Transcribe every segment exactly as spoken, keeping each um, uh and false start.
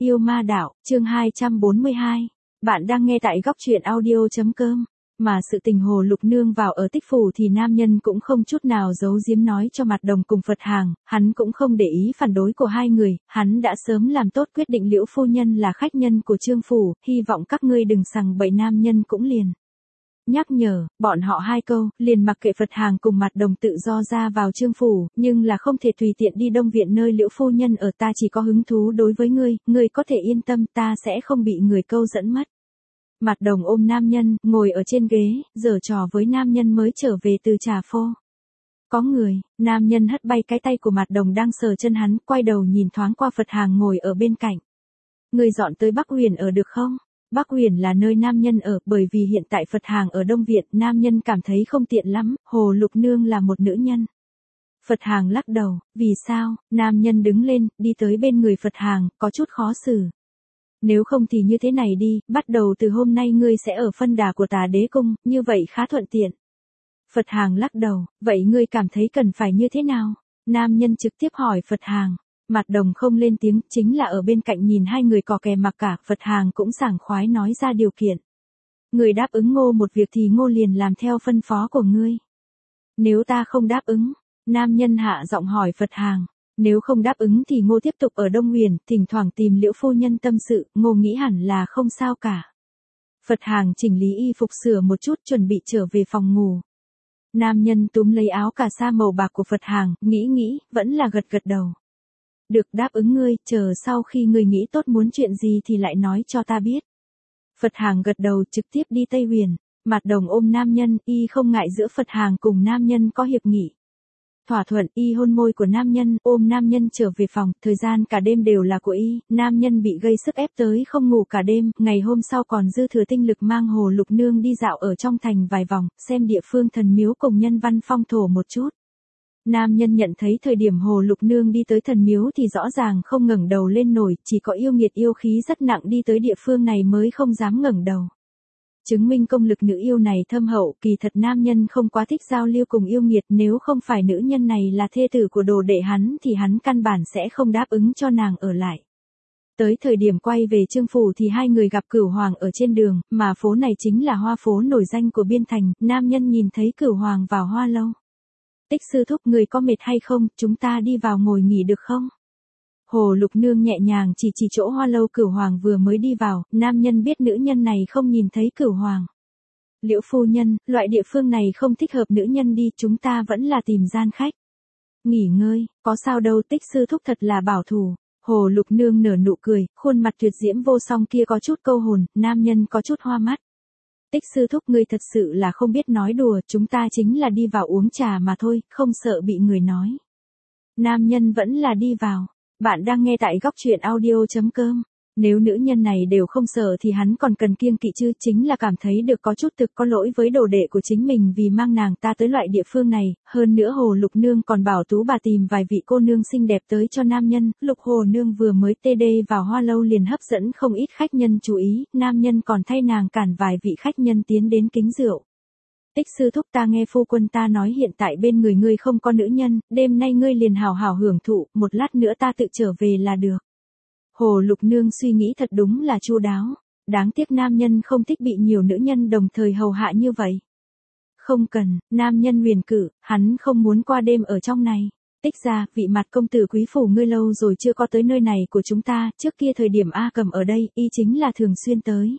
Yêu ma đạo, chương hai trăm bốn mươi hai. Bạn đang nghe tại góc truyện audio.com. Mà sự tình Hồ Lục Nương vào ở Tích Phủ thì nam nhân cũng không chút nào giấu giếm nói cho Mạt Đồng cùng Phật Hàng, hắn cũng không để ý phản đối của hai người, hắn đã sớm làm tốt quyết định Liễu phu nhân là khách nhân của Trương phủ, hy vọng các ngươi đừng sằng bậy. Nam nhân cũng liền nhắc nhở bọn họ hai câu, liền mặc kệ Phật Hàng cùng Mạt Đồng tự do ra vào Trương phủ, nhưng là không thể tùy tiện đi Đông viện nơi Liễu phu nhân ở. Ta chỉ có hứng thú đối với ngươi, ngươi có thể yên tâm, ta sẽ không bị người câu dẫn mất. Mạt Đồng ôm nam nhân, ngồi ở trên ghế, giở trò với nam nhân mới trở về từ trà phô. Có người, nam nhân hất bay cái tay của Mạt Đồng đang sờ chân hắn, quay đầu nhìn thoáng qua Phật Hàng ngồi ở bên cạnh. Người dọn tới Bắc Huyền ở được không? Bắc Huyền là nơi nam nhân ở, bởi vì hiện tại Phật Hàng ở Đông viện, nam nhân cảm thấy không tiện lắm, Hồ Lục Nương là một nữ nhân. Phật Hàng lắc đầu, vì sao? Nam nhân đứng lên, đi tới bên người Phật Hàng, có chút khó xử. Nếu không thì như thế này đi, bắt đầu từ hôm nay ngươi sẽ ở phân đà của Tà Đế cung, như vậy khá thuận tiện. Phật Hàng lắc đầu, vậy ngươi cảm thấy cần phải như thế nào? Nam nhân trực tiếp hỏi Phật Hàng. Mạt Đồng không lên tiếng, chính là ở bên cạnh nhìn hai người cò kè mặc cả. Phật Hàng cũng sảng khoái nói ra điều kiện. Người đáp ứng Ngô một việc thì Ngô liền làm theo phân phó của ngươi. Nếu ta không đáp ứng, nam nhân hạ giọng hỏi Phật Hàng. Nếu không đáp ứng thì Ngô tiếp tục ở Đông Huyền, thỉnh thoảng tìm Liễu phu nhân tâm sự, Ngô nghĩ hẳn là không sao cả. Phật Hàng chỉnh lý y phục sửa một chút chuẩn bị trở về phòng ngủ. Nam nhân túm lấy áo cà sa màu bạc của Phật Hàng, nghĩ nghĩ, vẫn là gật gật đầu. Được, đáp ứng ngươi, chờ sau khi ngươi nghĩ tốt muốn chuyện gì thì lại nói cho ta biết. Phật Hàng gật đầu trực tiếp đi Tây Huyền. Mạt Đồng ôm nam nhân, y không ngại giữa Phật Hàng cùng nam nhân có hiệp nghị. Thỏa thuận, y hôn môi của nam nhân, ôm nam nhân trở về phòng, thời gian cả đêm đều là của y, nam nhân bị gây sức ép tới không ngủ cả đêm, ngày hôm sau còn dư thừa tinh lực mang Hồ Lục Nương đi dạo ở trong thành vài vòng, xem địa phương thần miếu cùng nhân văn phong thổ một chút. Nam nhân nhận thấy thời điểm Hồ Lục Nương đi tới thần miếu thì rõ ràng không ngẩng đầu lên nổi, chỉ có yêu nghiệt yêu khí rất nặng đi tới địa phương này mới không dám ngẩng đầu. Chứng minh công lực nữ yêu này thâm hậu, kỳ thật nam nhân không quá thích giao lưu cùng yêu nghiệt, nếu không phải nữ nhân này là thê tử của đồ đệ hắn thì hắn căn bản sẽ không đáp ứng cho nàng ở lại. Tới thời điểm quay về Trương phủ thì hai người gặp Cửu Hoàng ở trên đường, mà phố này chính là hoa phố nổi danh của Biên Thành, nam nhân nhìn thấy Cửu Hoàng vào hoa lâu. Tích sư thúc, người có mệt hay không, chúng ta đi vào ngồi nghỉ được không? Hồ Lục Nương nhẹ nhàng chỉ chỉ chỗ hoa lâu Cửu Hoàng vừa mới đi vào, nam nhân biết nữ nhân này không nhìn thấy Cửu Hoàng. Liễu phu nhân, loại địa phương này không thích hợp nữ nhân đi, chúng ta vẫn là tìm gian khách. Nghỉ ngơi, có sao đâu, Tích sư thúc thật là bảo thủ. Hồ Lục Nương nở nụ cười, khuôn mặt tuyệt diễm vô song kia có chút câu hồn, nam nhân có chút hoa mắt. Tích sư thúc, ngươi thật sự là không biết nói đùa, chúng ta chính là đi vào uống trà mà thôi, không sợ bị người nói. Nam nhân vẫn là đi vào. Bạn đang nghe tại góc truyện audio.com. Nếu nữ nhân này đều không sợ thì hắn còn cần kiêng kỵ chứ, chính là cảm thấy được có chút thực có lỗi với đồ đệ của chính mình vì mang nàng ta tới loại địa phương này, hơn nữa Hồ Lục Nương còn bảo Tú bà tìm vài vị cô nương xinh đẹp tới cho nam nhân, Lục Hồ Nương vừa mới tê đê vào hoa lâu liền hấp dẫn không ít khách nhân chú ý, nam nhân còn thay nàng cản vài vị khách nhân tiến đến kính rượu. Tích sư thúc, ta nghe phu quân ta nói hiện tại bên người ngươi không có nữ nhân, đêm nay ngươi liền hào hào hưởng thụ, một lát nữa ta tự trở về là được. Hồ Lục Nương suy nghĩ thật đúng là chu đáo, đáng tiếc nam nhân không thích bị nhiều nữ nhân đồng thời hầu hạ như vậy. Không cần, nam nhân huyền cử, hắn không muốn qua đêm ở trong này. Tích ra, vị Mạt công tử quý phủ ngươi lâu rồi chưa có tới nơi này của chúng ta, trước kia thời điểm A Cầm ở đây, y chính là thường xuyên tới.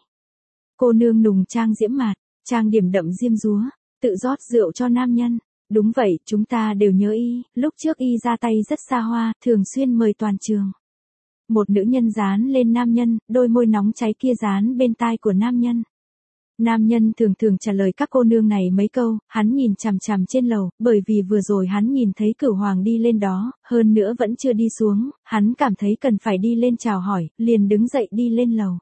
Cô nương nùng trang diễm mạt. Trang điểm đậm diêm dúa, tự rót rượu cho nam nhân. Đúng vậy, chúng ta đều nhớ y, lúc trước y ra tay rất xa hoa, thường xuyên mời toàn trường. Một nữ nhân dán lên nam nhân, đôi môi nóng cháy kia dán bên tai của nam nhân. Nam nhân thường thường trả lời các cô nương này mấy câu, hắn nhìn chằm chằm trên lầu, bởi vì vừa rồi hắn nhìn thấy Cửu Hoàng đi lên đó, hơn nữa vẫn chưa đi xuống, hắn cảm thấy cần phải đi lên chào hỏi, liền đứng dậy đi lên lầu.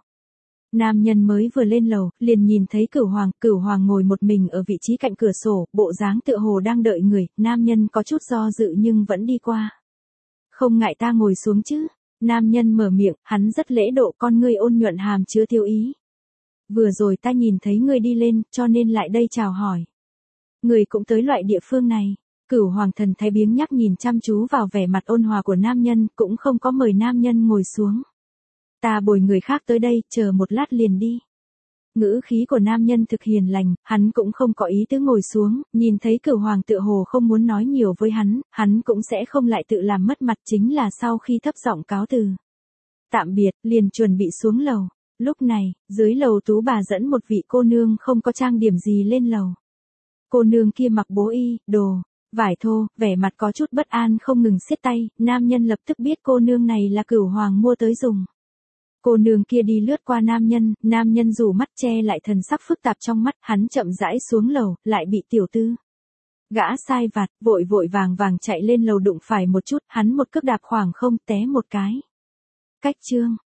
Nam nhân mới vừa lên lầu, liền nhìn thấy Cửu Hoàng, Cửu Hoàng ngồi một mình ở vị trí cạnh cửa sổ, bộ dáng tựa hồ đang đợi người, nam nhân có chút do dự nhưng vẫn đi qua. Không ngại ta ngồi xuống chứ? Nam nhân mở miệng, hắn rất lễ độ, con ngươi ôn nhuận hàm chứa tiêu ý. Vừa rồi ta nhìn thấy ngươi đi lên, cho nên lại đây chào hỏi. Người cũng tới loại địa phương này. Cửu Hoàng thần thái biếng nhắc nhìn chăm chú vào vẻ mặt ôn hòa của nam nhân, cũng không có mời nam nhân ngồi xuống. Ta bồi người khác tới đây, chờ một lát liền đi. Ngữ khí của nam nhân thực hiền lành, hắn cũng không có ý tứ ngồi xuống, nhìn thấy Cửu Hoàng tựa hồ không muốn nói nhiều với hắn, hắn cũng sẽ không lại tự làm mất mặt, chính là sau khi thấp giọng cáo từ. Tạm biệt, liền chuẩn bị xuống lầu. Lúc này, dưới lầu Tú bà dẫn một vị cô nương không có trang điểm gì lên lầu. Cô nương kia mặc bố y, đồ, vải thô, vẻ mặt có chút bất an không ngừng siết tay, nam nhân lập tức biết cô nương này là Cửu Hoàng mua tới dùng. Cô nương kia đi lướt qua nam nhân, nam nhân rủ mắt che lại thần sắc phức tạp trong mắt, hắn chậm rãi xuống lầu, lại bị tiểu tư. Gã sai vặt, vội vội vàng vàng chạy lên lầu đụng phải một chút, hắn một cước đạp khoảng không té một cái. Cách chương.